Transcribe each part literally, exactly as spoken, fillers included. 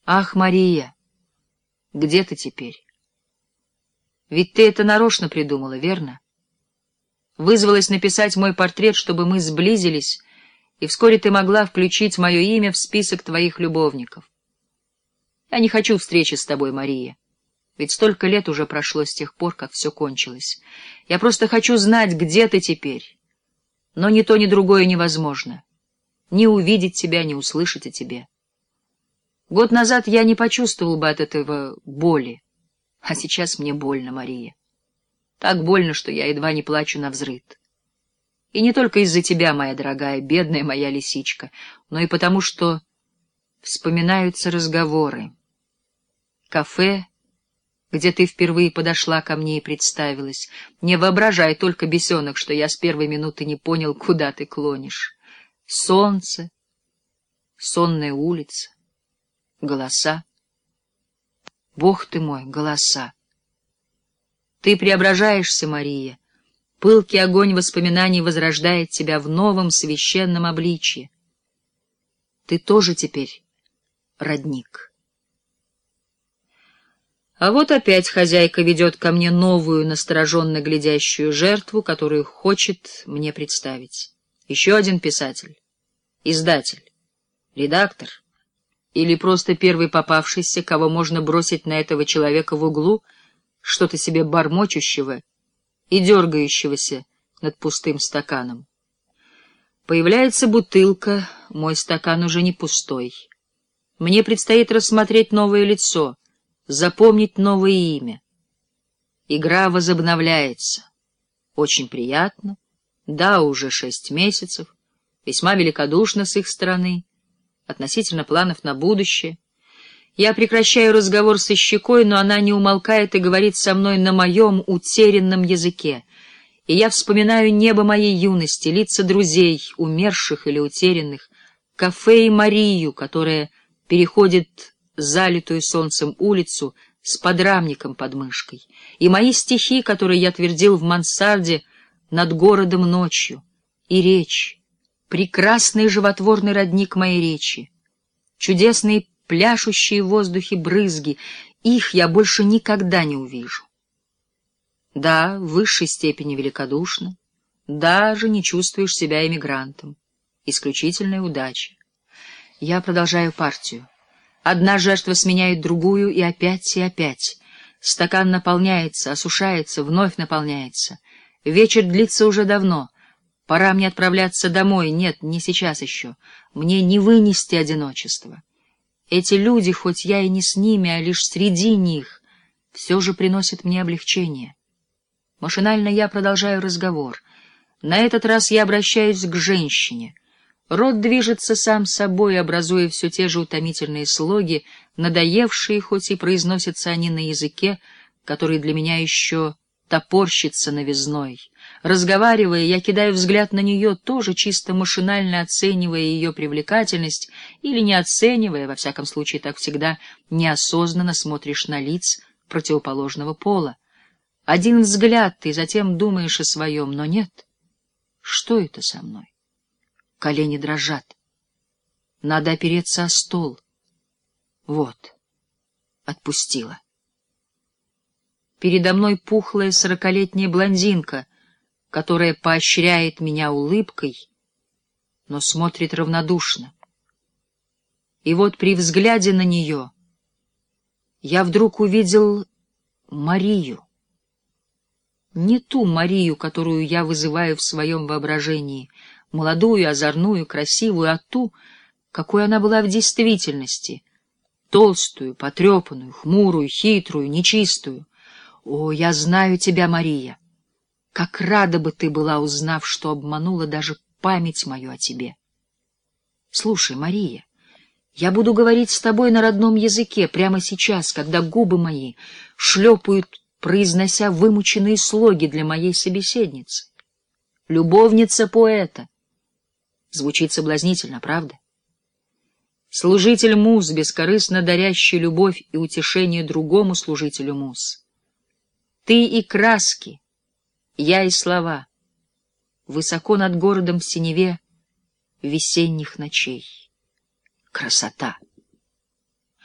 Ах, Мария, где ты теперь? Ведь ты это нарочно придумала, верно? Вызвалась написать мой портрет, чтобы мы сблизились, и вскоре ты могла включить мое имя в список твоих любовников. Я не хочу встречи с тобой, Мария, ведь столько лет уже прошло с тех пор, как все кончилось. Я просто хочу знать, где ты теперь. Но ни то, ни другое невозможно. Ни увидеть тебя, ни услышать о тебе. Год назад я не почувствовал бы от этого боли, а сейчас мне больно, Мария. Так больно, что я едва не плачу навзрыд. И не только из-за тебя, моя дорогая, бедная моя лисичка, но и потому, что вспоминаются разговоры. Кафе, где ты впервые подошла ко мне и представилась. Не воображай только, бесенок, что я с первой минуты не понял, куда ты клонишь. Солнце, сонная улица, голоса. Бог ты мой, голоса! Ты преображаешься, Мария. Пылкий огонь воспоминаний возрождает тебя в новом священном обличье. Ты тоже теперь родник. А вот опять хозяйка ведет ко мне новую, настороженно глядящую жертву, которую хочет мне представить. Еще один писатель, издатель, редактор или просто первый попавшийся, кого можно бросить на этого человека в углу, что-то себе бормочущего и дергающегося над пустым стаканом. Появляется бутылка, мой стакан уже не пустой. Мне предстоит рассмотреть новое лицо, запомнить новое имя. Игра возобновляется. Очень приятно. Да, уже шесть месяцев. Весьма великодушно с их стороны. Относительно планов на будущее. Я прекращаю разговор со щекой, но она не умолкает и говорит со мной на моем утерянном языке. И я вспоминаю небо моей юности, лица друзей, умерших или утерянных, кафе и Марию, которая переходит залитую солнцем улицу с подрамником под мышкой, и мои стихи, которые я твердил в мансарде над городом ночью, и речь, прекрасный животворный родник моей речи, чудесные пляшущие в воздухе брызги, их я больше никогда не увижу. Да, в высшей степени великодушно, даже не чувствуешь себя эмигрантом. Исключительная удача. Я продолжаю партию. Одна жертва сменяет другую, и опять, и опять. Стакан наполняется, осушается, вновь наполняется. Вечер длится уже давно. Пора мне отправляться домой. Нет, не сейчас еще. Мне не вынести одиночество. Эти люди, хоть я и не с ними, а лишь среди них, все же приносят мне облегчение. Машинально я продолжаю разговор. На этот раз я обращаюсь к женщине. Рот движется сам собой, образуя все те же утомительные слоги, надоевшие, хоть и произносятся они на языке, который для меня еще топорщится новизной. Разговаривая, я кидаю взгляд на нее, тоже чисто машинально оценивая ее привлекательность, или не оценивая, во всяком случае так всегда неосознанно смотришь на лиц противоположного пола. Один взгляд, и затем думаешь о своем, но нет. Что это со мной? Колени дрожат. Надо опереться о стол. Вот. Отпустила. Передо мной пухлая сорокалетняя блондинка, которая поощряет меня улыбкой, но смотрит равнодушно. И вот при взгляде на нее я вдруг увидел Марию. Не ту Марию, которую я вызываю в своем воображении, молодую, озорную, красивую, а ту, какой она была в действительности, толстую, потрепанную, хмурую, хитрую, нечистую. О, я знаю тебя, Мария! Как рада бы ты была, узнав, что обманула даже память мою о тебе. Слушай, Мария, я буду говорить с тобой на родном языке прямо сейчас, когда губы мои шлепают, произнося вымученные слоги для моей собеседницы. Любовница поэта. Звучит соблазнительно, правда? Служитель муз, бескорыстно дарящий любовь и утешение другому служителю муз. Ты и краски, я и слова, высоко над городом в синеве весенних ночей. Красота!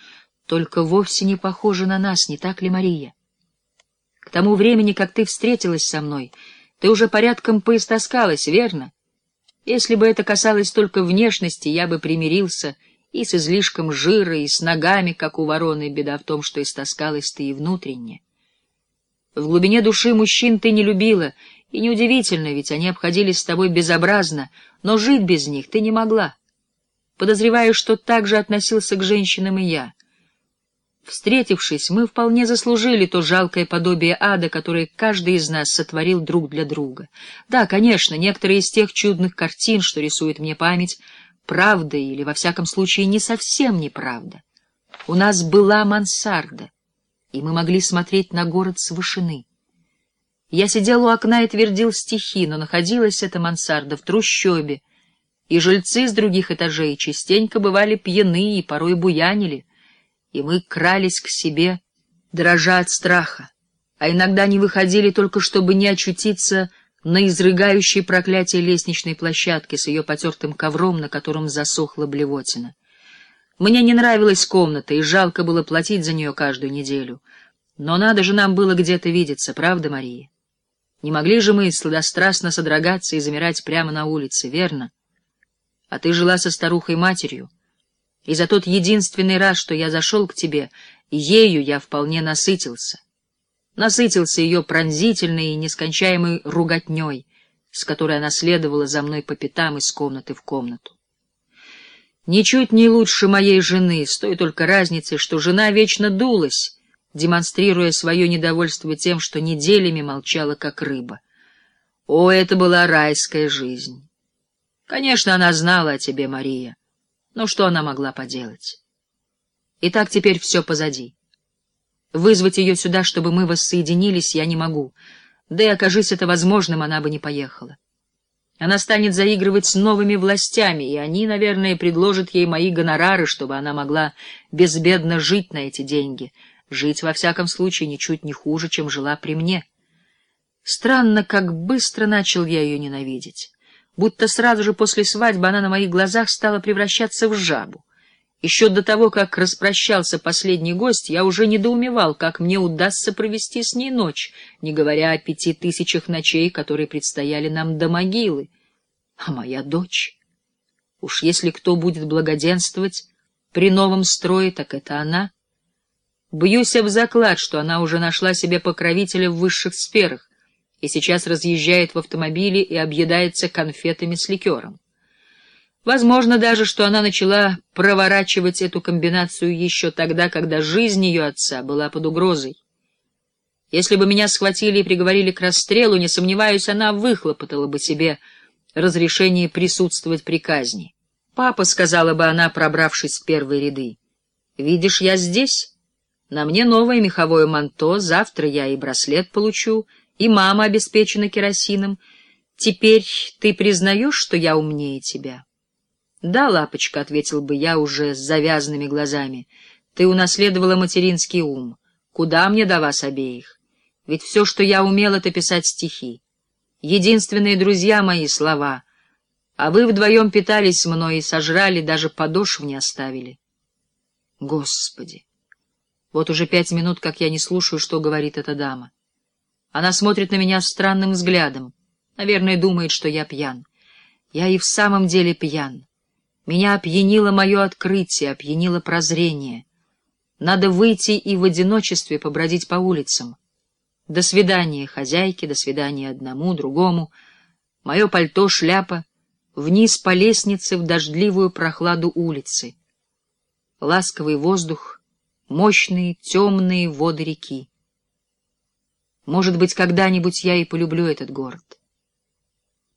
только вовсе не похожа на нас, не так ли, Мария? К тому времени, как ты встретилась со мной, ты уже порядком поистоскалась, верно? Если бы это касалось только внешности, я бы примирился и с излишком жира, и с ногами, как у вороны. Беда в том, что истоскалась ты и внутренне. В глубине души мужчин ты не любила, и неудивительно, ведь они обходились с тобой безобразно, но жить без них ты не могла. Подозреваю, что так же относился к женщинам и я. Встретившись, мы вполне заслужили то жалкое подобие ада, которое каждый из нас сотворил друг для друга. Да, конечно, некоторые из тех чудных картин, что рисует мне память, правда или, во всяком случае, не совсем неправда. У нас была мансарда, и мы могли смотреть на город с вышины. Я сидел у окна и твердил стихи, но находилась эта мансарда в трущобе, и жильцы с других этажей частенько бывали пьяны и порой буянили, и мы крались к себе, дрожа от страха, а иногда не выходили только, чтобы не очутиться на изрыгающей проклятие лестничной площадке с ее потертым ковром, на котором засохла блевотина. Мне не нравилась комната, и жалко было платить за нее каждую неделю. Но надо же нам было где-то видеться, правда, Мария? Не могли же мы сладострастно содрогаться и замирать прямо на улице, верно? А ты жила со старухой-матерью, и за тот единственный раз, что я зашел к тебе, ею я вполне насытился. Насытился ее пронзительной и нескончаемой руготней, с которой она следовала за мной по пятам из комнаты в комнату. Ничуть не лучше моей жены, с той только разницей, что жена вечно дулась, демонстрируя свое недовольство тем, что неделями молчала, как рыба. О, это была райская жизнь! Конечно, она знала о тебе, Мария, но что она могла поделать? Итак, теперь все позади. Вызвать ее сюда, чтобы мы воссоединились, я не могу, да и, окажись это возможным, она бы не поехала. Она станет заигрывать с новыми властями, и они, наверное, предложат ей мои гонорары, чтобы она могла безбедно жить на эти деньги, жить, во всяком случае, ничуть не хуже, чем жила при мне. Странно, как быстро начал я ее ненавидеть. Будто сразу же после свадьбы она на моих глазах стала превращаться в жабу. Еще до того, как распрощался последний гость, я уже недоумевал, как мне удастся провести с ней ночь, не говоря о пяти тысячах ночей, которые предстояли нам до могилы. А моя дочь? Уж если кто будет благоденствовать при новом строе, так это она. Бьюсь об заклад, что она уже нашла себе покровителя в высших сферах и сейчас разъезжает в автомобиле и объедается конфетами с ликером. Возможно даже, что она начала проворачивать эту комбинацию еще тогда, когда жизнь ее отца была под угрозой. Если бы меня схватили и приговорили к расстрелу, не сомневаюсь, она выхлопотала бы себе разрешение присутствовать при казни. «Папа», — сказала бы она, пробравшись в первые ряды, — «видишь, я здесь. На мне новое меховое манто, завтра я и браслет получу, и мама обеспечена керосином. Теперь ты признаешь, что я умнее тебя?» «Да, лапочка», — ответил бы я уже с завязанными глазами, — «ты унаследовала материнский ум. Куда мне до вас обеих? Ведь все, что я умел, — это писать стихи. Единственные друзья мои — слова, а вы вдвоем питались мной и сожрали, даже подошв не оставили». Господи! Вот уже пять минут, как я не слушаю, что говорит эта дама. Она смотрит на меня странным взглядом. Наверное, думает, что я пьян. Я и в самом деле пьян. Меня опьянило мое открытие, опьянило прозрение. Надо выйти и в одиночестве побродить по улицам. До свидания хозяйке, до свидания одному, другому. Мое пальто, шляпа, вниз по лестнице в дождливую прохладу улицы. Ласковый воздух, мощные темные воды реки. Может быть, когда-нибудь я и полюблю этот город.